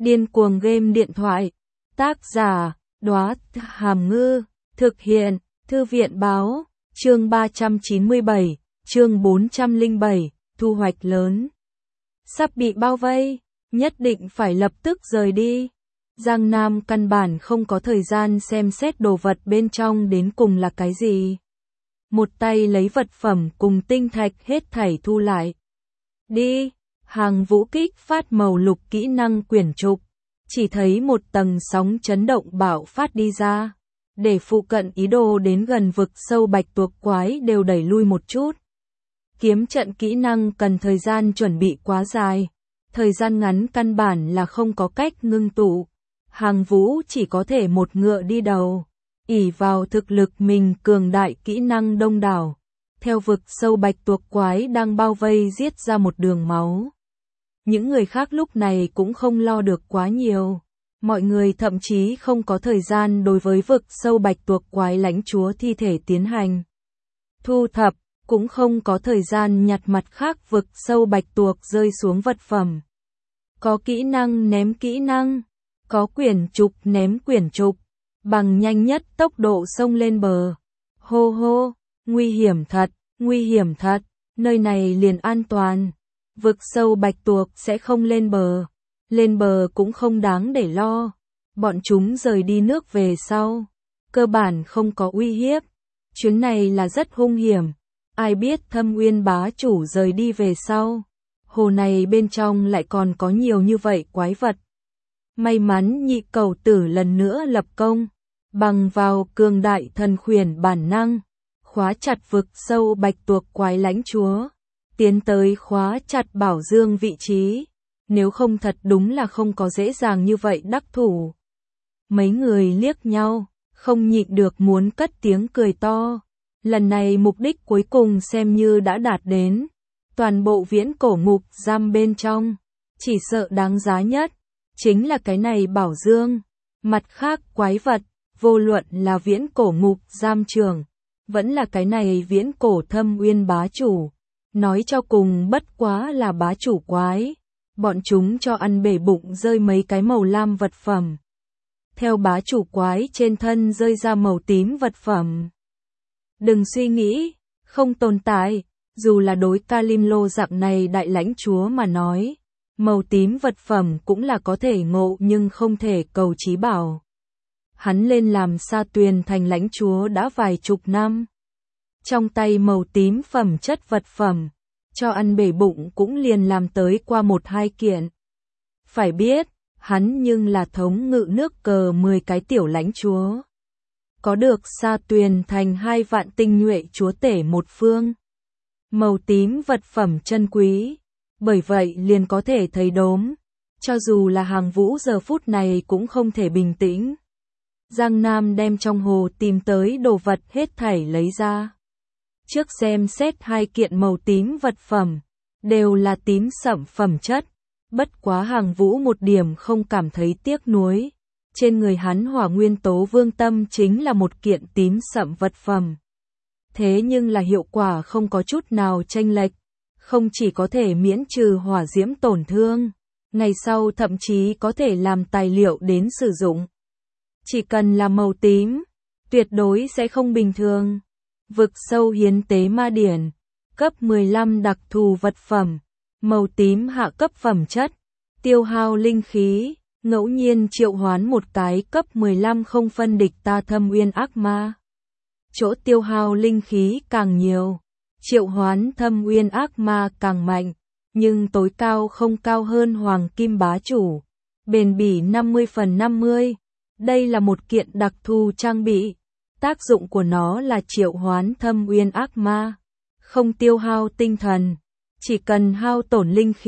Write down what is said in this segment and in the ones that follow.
Điên cuồng game điện thoại. Tác giả, Đóa Hàm Ngư. Thực hiện, Thư viện báo. Chương 397, chương 407, thu hoạch lớn. Sắp bị bao vây, nhất định phải lập tức rời đi. Giang Nam căn bản không có thời gian xem xét đồ vật bên trong đến cùng là cái gì. Một tay lấy vật phẩm cùng tinh thạch hết thảy thu lại. Đi, Hàng Vũ kích phát màu lục kỹ năng quyển trục. Chỉ thấy một tầng sóng chấn động bạo phát đi ra. Để phụ cận ý đồ đến gần vực sâu bạch tuộc quái đều đẩy lui một chút. Kiếm trận kỹ năng cần thời gian chuẩn bị quá dài. Thời gian ngắn căn bản là không có cách ngưng tụ. Hàng Vũ chỉ có thể một ngựa đi đầu. Ỷ vào thực lực mình cường đại kỹ năng đông đảo. Theo vực sâu bạch tuộc quái đang bao vây giết ra một đường máu. Những người khác lúc này cũng không lo được quá nhiều. Mọi người thậm chí không có thời gian đối với vực sâu bạch tuộc quái lãnh chúa thi thể tiến hành thu thập, cũng không có thời gian nhặt mặt khác vực sâu bạch tuộc rơi xuống vật phẩm. Có kỹ năng ném kỹ năng, có quyển trục ném quyển trục, bằng nhanh nhất tốc độ xông lên bờ. Hô hô, nguy hiểm thật, nơi này liền an toàn. Vực sâu bạch tuộc sẽ không lên bờ cũng không đáng để lo. Bọn chúng rời đi nước về sau, cơ bản không có uy hiếp. Chuyến này là rất hung hiểm, ai biết Thâm Uyên bá chủ rời đi về sau. Hồ này bên trong lại còn có nhiều như vậy quái vật. May mắn nhị cầu tử lần nữa lập công, bằng vào cường đại thần khuyển bản năng, khóa chặt vực sâu bạch tuộc quái lãnh chúa. Tiến tới khóa chặt Bảo Dương vị trí, nếu không thật đúng là không có dễ dàng như vậy đắc thủ. Mấy người liếc nhau, không nhịn được muốn cất tiếng cười to. Lần này mục đích cuối cùng xem như đã đạt đến. Toàn bộ viễn cổ ngục giam bên trong, chỉ sợ đáng giá nhất, chính là cái này Bảo Dương. Mặt khác quái vật, vô luận là viễn cổ ngục giam trường, vẫn là cái này viễn cổ Thâm Uyên bá chủ. Nói cho cùng bất quá là bá chủ quái, bọn chúng cho ăn bể bụng rơi mấy cái màu lam vật phẩm. Theo bá chủ quái trên thân rơi ra màu tím vật phẩm. Đừng suy nghĩ, không tồn tại, dù là đối Kalim Lô dạng này đại lãnh chúa mà nói, màu tím vật phẩm cũng là có thể ngộ nhưng không thể cầu chí bảo. Hắn lên làm Sa Tuyền thành lãnh chúa đã vài chục năm. Trong tay màu tím phẩm chất vật phẩm, cho ăn bể bụng cũng liền làm tới qua 1-2 kiện. Phải biết, hắn nhưng là thống ngự nước cờ 10 cái tiểu lãnh chúa. Có được Sa Tuyền thành 2 vạn tinh nhuệ chúa tể một phương. Màu tím vật phẩm chân quý, bởi vậy liền có thể thấy đốm. Cho dù là Hàng Vũ giờ phút này cũng không thể bình tĩnh. Giang Nam đem trong hồ tìm tới đồ vật hết thảy lấy ra. Trước xem xét 2 kiện màu tím vật phẩm, đều là tím sẫm phẩm chất, bất quá Hàng Vũ một điểm không cảm thấy tiếc nuối. Trên người hắn hỏa nguyên tố vương tâm chính là một kiện tím sẫm vật phẩm. Thế nhưng là hiệu quả không có chút nào chênh lệch, không chỉ có thể miễn trừ hỏa diễm tổn thương, ngày sau thậm chí có thể làm tài liệu đến sử dụng. Chỉ cần là màu tím, tuyệt đối sẽ không bình thường. Vực sâu hiến tế ma điển, cấp 15 đặc thù vật phẩm, màu tím hạ cấp phẩm chất, tiêu hao linh khí, ngẫu nhiên triệu hoán một cái cấp 15 không phân địch ta Thâm Uyên ác ma. Chỗ tiêu hao linh khí càng nhiều, triệu hoán Thâm Uyên ác ma càng mạnh, nhưng tối cao không cao hơn Hoàng Kim bá chủ. Bền bỉ 50/50, đây là một kiện đặc thù trang bị. Tác dụng của nó là triệu hoán Thâm Uyên ác ma, không tiêu hao tinh thần, chỉ cần hao tổn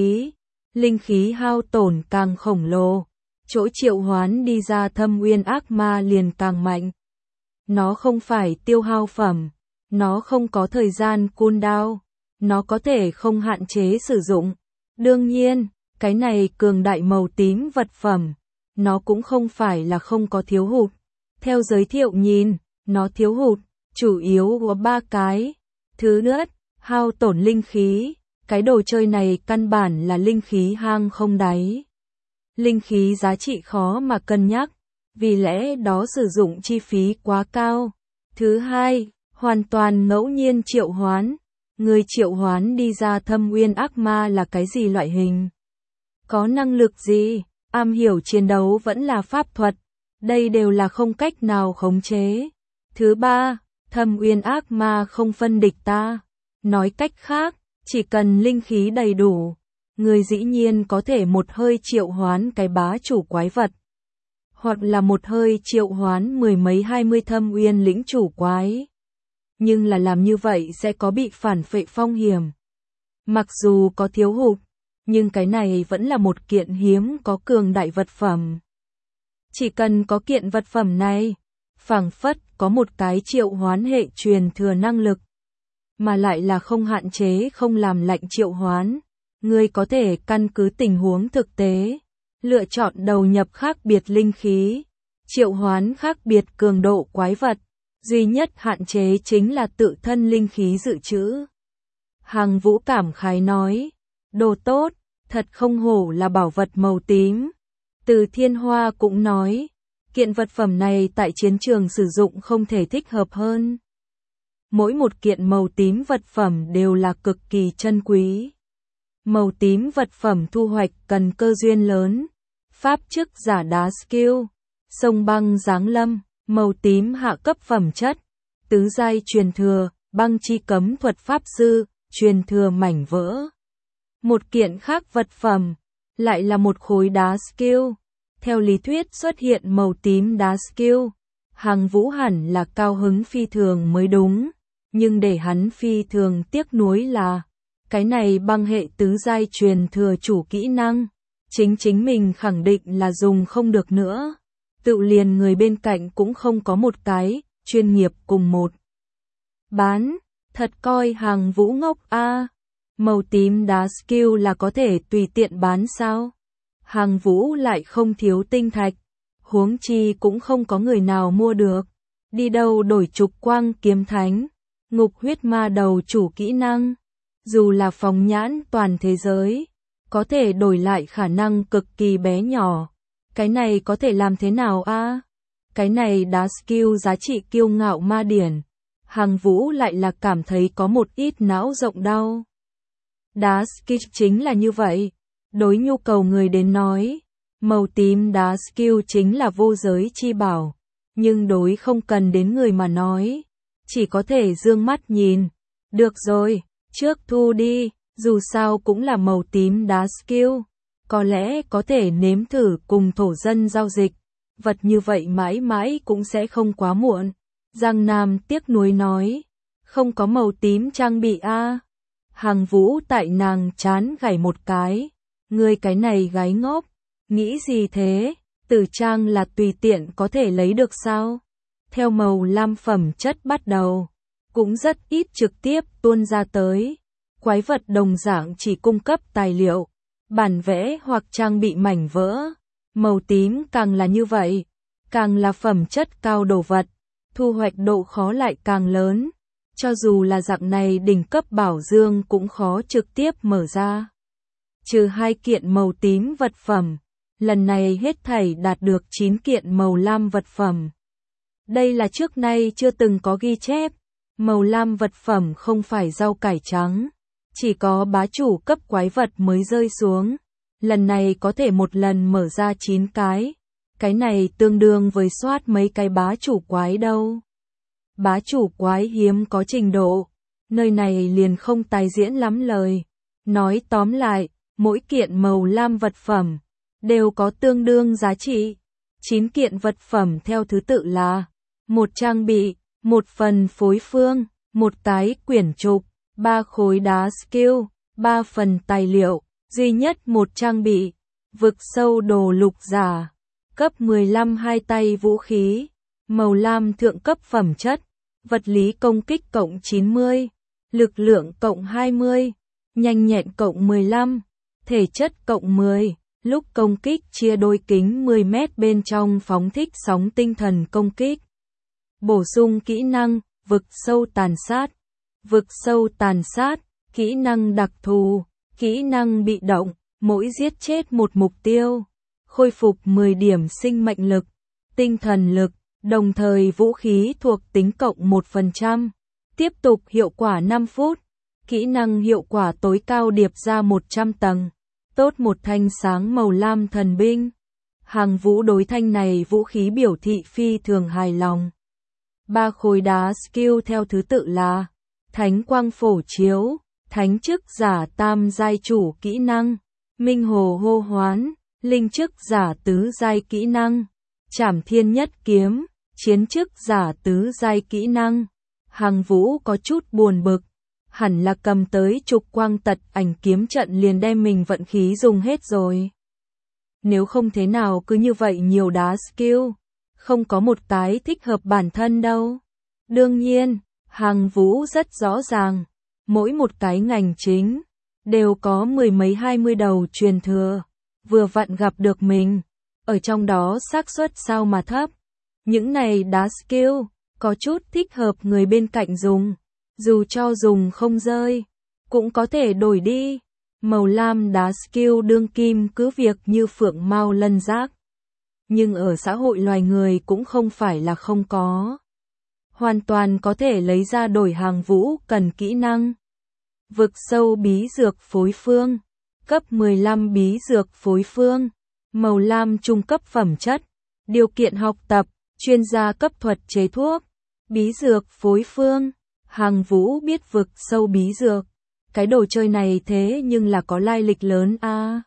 linh khí hao tổn càng khổng lồ, chỗ triệu hoán đi ra Thâm Uyên ác ma liền càng mạnh. Nó không phải tiêu hao phẩm, nó không có thời gian cooldown, nó có thể không hạn chế sử dụng. Đương nhiên, cái này cường đại màu tím vật phẩm, nó cũng không phải là không có thiếu hụt. Theo giới thiệu nhìn, nó thiếu hụt, chủ yếu có 3 cái. Thứ nhất, hao tổn linh khí. Cái đồ chơi này căn bản là linh khí hang không đáy. Linh khí giá trị khó mà cân nhắc, vì lẽ đó sử dụng chi phí quá cao. Thứ hai, hoàn toàn ngẫu nhiên triệu hoán. Người triệu hoán đi ra thâm uyên ác ma là cái gì loại hình? Có năng lực gì? Am hiểu chiến đấu vẫn là pháp thuật? Đây đều là không cách nào khống chế. Thứ ba, thâm uyên ác ma không phân địch ta. Nói cách khác, chỉ cần linh khí đầy đủ, người dĩ nhiên có thể một hơi triệu hoán cái bá chủ quái vật. Hoặc là một hơi triệu hoán 10 mấy 20 thâm uyên lĩnh chủ quái. Nhưng là làm như vậy sẽ có bị phản phệ phong hiểm. Mặc dù có thiếu hụt, nhưng cái này vẫn là một kiện hiếm có cường đại vật phẩm. Chỉ cần có kiện vật phẩm này, phảng phất có một cái triệu hoán hệ truyền thừa năng lực, mà lại là không hạn chế không làm lệnh triệu hoán. Người có thể căn cứ tình huống thực tế, lựa chọn đầu nhập khác biệt linh khí, triệu hoán khác biệt cường độ quái vật, duy nhất hạn chế chính là tự thân linh khí dự trữ. Hằng Vũ cảm khái nói, đồ tốt, thật không hổ là bảo vật màu tím. Từ Thiên Hoa cũng nói, kiện vật phẩm này tại chiến trường sử dụng không thể thích hợp hơn. Mỗi một kiện màu tím vật phẩm đều là cực kỳ chân quý. Màu tím vật phẩm thu hoạch cần cơ duyên lớn. Pháp chức giả đá skill, sông băng giáng lâm, màu tím hạ cấp phẩm chất, tứ giai truyền thừa, băng chi cấm thuật pháp sư, truyền thừa mảnh vỡ. Một kiện khác vật phẩm, lại là một khối đá skill. Theo lý thuyết xuất hiện màu tím đá skill, Hằng Vũ hẳn là cao hứng phi thường mới đúng, nhưng để hắn phi thường tiếc nuối là, cái này băng hệ tứ giai truyền thừa chủ kỹ năng, chính mình khẳng định là dùng không được nữa. Tự liền người bên cạnh cũng không có một cái, chuyên nghiệp cùng một. Bán, thật coi Hằng Vũ ngốc a. Màu tím đá skill là có thể tùy tiện bán sao? Hằng Vũ lại không thiếu tinh thạch, huống chi cũng không có người nào mua được. Đi đâu đổi trục quang kiếm thánh, ngục huyết ma đầu chủ kỹ năng, dù là phóng nhãn toàn thế giới, có thể đổi lại khả năng cực kỳ bé nhỏ. Cái này có thể làm thế nào a? Cái này đá skill giá trị kiêu ngạo ma điển. Hằng Vũ lại là cảm thấy có một ít não rộng đau. Đá skill chính là như vậy. Đối nhu cầu người đến nói, màu tím đá skill chính là vô giới chi bảo. Nhưng đối không cần đến người mà nói, chỉ có thể dương mắt nhìn. Được rồi, trước thu đi, dù sao cũng là màu tím đá skill. Có lẽ có thể nếm thử cùng thổ dân giao dịch. Vật như vậy mãi mãi cũng sẽ không quá muộn. Giang Nam tiếc nuối nói. Không có màu tím trang bị a. Hằng Vũ tại nàng chán gảy một cái. Ngươi cái này gái ngốc. Nghĩ gì thế? Tử trang là tùy tiện có thể lấy được sao? Theo màu lam phẩm chất bắt đầu. Cũng rất ít trực tiếp tuôn ra tới. Quái vật đồng dạng chỉ cung cấp tài liệu, bản vẽ hoặc trang bị mảnh vỡ. Màu tím càng là như vậy, càng là phẩm chất cao đồ vật, thu hoạch độ khó lại càng lớn. Cho dù là dạng này đỉnh cấp bảo dương cũng khó trực tiếp mở ra. Trừ 2 kiện màu tím vật phẩm, lần này hết thảy đạt được 9 kiện màu lam vật phẩm. Đây là trước nay chưa từng có ghi chép, màu lam vật phẩm không phải rau cải trắng. Chỉ có bá chủ cấp quái vật mới rơi xuống. Lần này có thể một lần mở ra 9 cái. Cái này tương đương với soát mấy cái bá chủ quái đâu. Bá chủ quái hiếm có trình độ. Nơi này liền không tài diễn lắm lời. Nói tóm lại, mỗi kiện màu lam vật phẩm đều có tương đương giá trị. 9 kiện vật phẩm theo thứ tự là: một trang bị, một phần phối phương, một cái quyển trục, 3 khối đá skill, 3 phần tài liệu, duy nhất một trang bị, vực sâu đồ lục giả, cấp 15 2 tay vũ khí, màu lam thượng cấp phẩm chất, vật lý công kích cộng 90, lực lượng cộng 20, nhanh nhẹn cộng 15, thể chất cộng 10, lúc công kích chia đôi kính 10 mét bên trong phóng thích sóng tinh thần công kích. Bổ sung kỹ năng, vực sâu tàn sát. Vực sâu tàn sát, kỹ năng đặc thù, kỹ năng bị động, mỗi giết chết một mục tiêu, khôi phục 10 điểm sinh mệnh lực, tinh thần lực, đồng thời vũ khí thuộc tính cộng 1%. Tiếp tục hiệu quả 5 phút. Kỹ năng hiệu quả tối cao điệp ra 100 tầng. Tốt một thanh sáng màu lam thần binh. Hàng Vũ đối thanh này vũ khí biểu thị phi thường hài lòng. 3 khối đá skill theo thứ tự là Thánh quang phổ chiếu, Thánh chức giả tam giai chủ kỹ năng, Minh hồ hô hoán, Linh chức giả tứ giai kỹ năng, Trảm thiên nhất kiếm, Chiến chức giả tứ giai kỹ năng. Hàng Vũ có chút buồn bực, hẳn là cầm tới trục quang tật ảnh kiếm trận liền đem mình vận khí dùng hết rồi. Nếu không thế nào cứ như vậy nhiều đá skill, không có một cái thích hợp bản thân đâu. Đương nhiên, Hàng Vũ rất rõ ràng, mỗi một cái ngành chính đều có 10 mấy 20 đầu truyền thừa, vừa vặn gặp được mình, ở trong đó xác suất sao mà thấp. Những này đá skill có chút thích hợp người bên cạnh dùng, dù cho dùng không rơi, cũng có thể đổi đi. Màu lam đá skill đương kim cứ việc như phượng mao lân giác, nhưng ở xã hội loài người cũng không phải là không có. Hoàn toàn có thể lấy ra đổi. Hàng Vũ cần kỹ năng vực sâu bí dược phối phương, cấp 15 bí dược phối phương, màu lam trung cấp phẩm chất, điều kiện học tập, chuyên gia cấp thuật chế thuốc, bí dược phối phương. Hàng Vũ biết vực sâu bí dược, cái đồ chơi này thế nhưng là có lai lịch lớn a.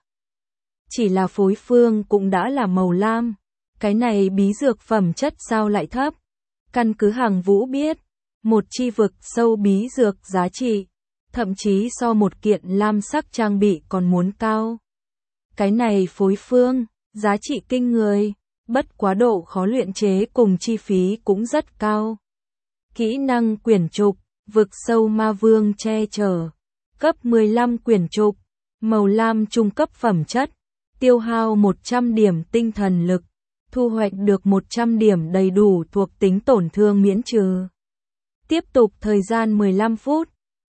Chỉ là phối phương cũng đã là màu lam, cái này bí dược phẩm chất sao lại thấp? Căn cứ Hàng Vũ biết, một chi vực sâu bí dược giá trị, thậm chí so một kiện lam sắc trang bị còn muốn cao. Cái này phối phương, giá trị kinh người, bất quá độ khó luyện chế cùng chi phí cũng rất cao. Kỹ năng quyển trục, vực sâu ma vương che chở, cấp 15 quyển trục, màu lam trung cấp phẩm chất, tiêu hao 100 điểm tinh thần lực, thu hoạch được 100 điểm đầy đủ thuộc tính tổn thương miễn trừ. Tiếp tục thời gian 15 phút.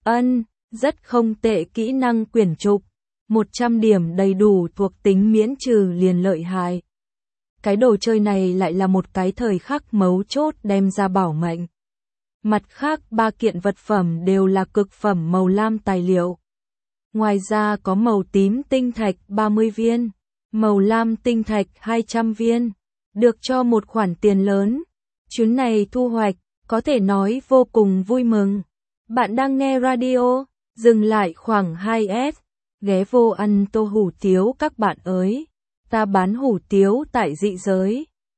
Rất không tệ kỹ năng quyển trục, 100 điểm đầy đủ thuộc tính miễn trừ liền lợi hại. Cái đồ chơi này lại là một cái thời khắc mấu chốt đem ra bảo mệnh. Mặt khác 3 kiện vật phẩm đều là cực phẩm màu lam tài liệu. Ngoài ra có màu tím tinh thạch 30 viên, màu lam tinh thạch 200 viên, được cho một khoản tiền lớn. Chuyến này thu hoạch, có thể nói vô cùng vui mừng. Bạn đang nghe radio, dừng lại khoảng 2S, ghé vô ăn tô hủ tiếu các bạn ơi. Ta bán hủ tiếu tại dị giới.